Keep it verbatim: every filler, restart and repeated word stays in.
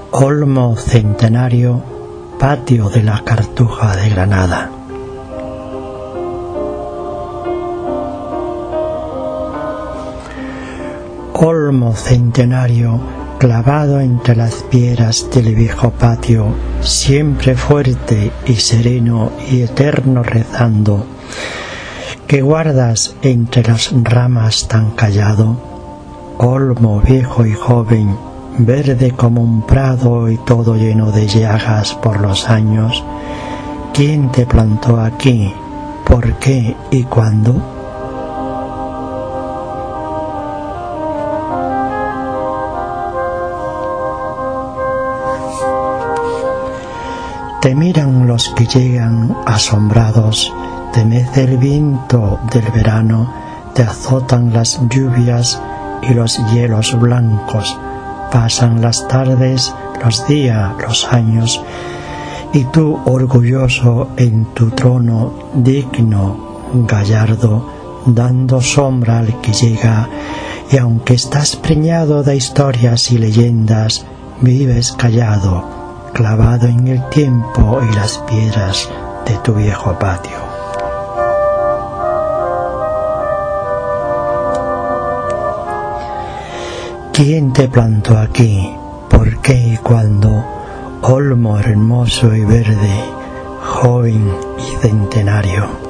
Olmo centenario, patio de la Cartuja de Granada. Olmo centenario, clavado entre las piedras del viejo patio, siempre fuerte y sereno y eterno rezando, que guardas entre las ramas tan callado, olmo viejo y joven, verde como un prado y todo lleno de llagas por los años. ¿Quién te plantó aquí? ¿Por qué y cuándo? Te miran los que llegan asombrados, te mece el viento del verano, te azotan las lluvias y los hielos blancos. Pasan las tardes, los días, los años, y tú orgulloso en tu trono, digno, gallardo, dando sombra al que llega, y aunque estás preñado de historias y leyendas, vives callado, clavado en el tiempo y las piedras de tu viejo patio. ¿Quién te plantó aquí? ¿Por qué y cuándo? Olmo hermoso y verde, joven y centenario.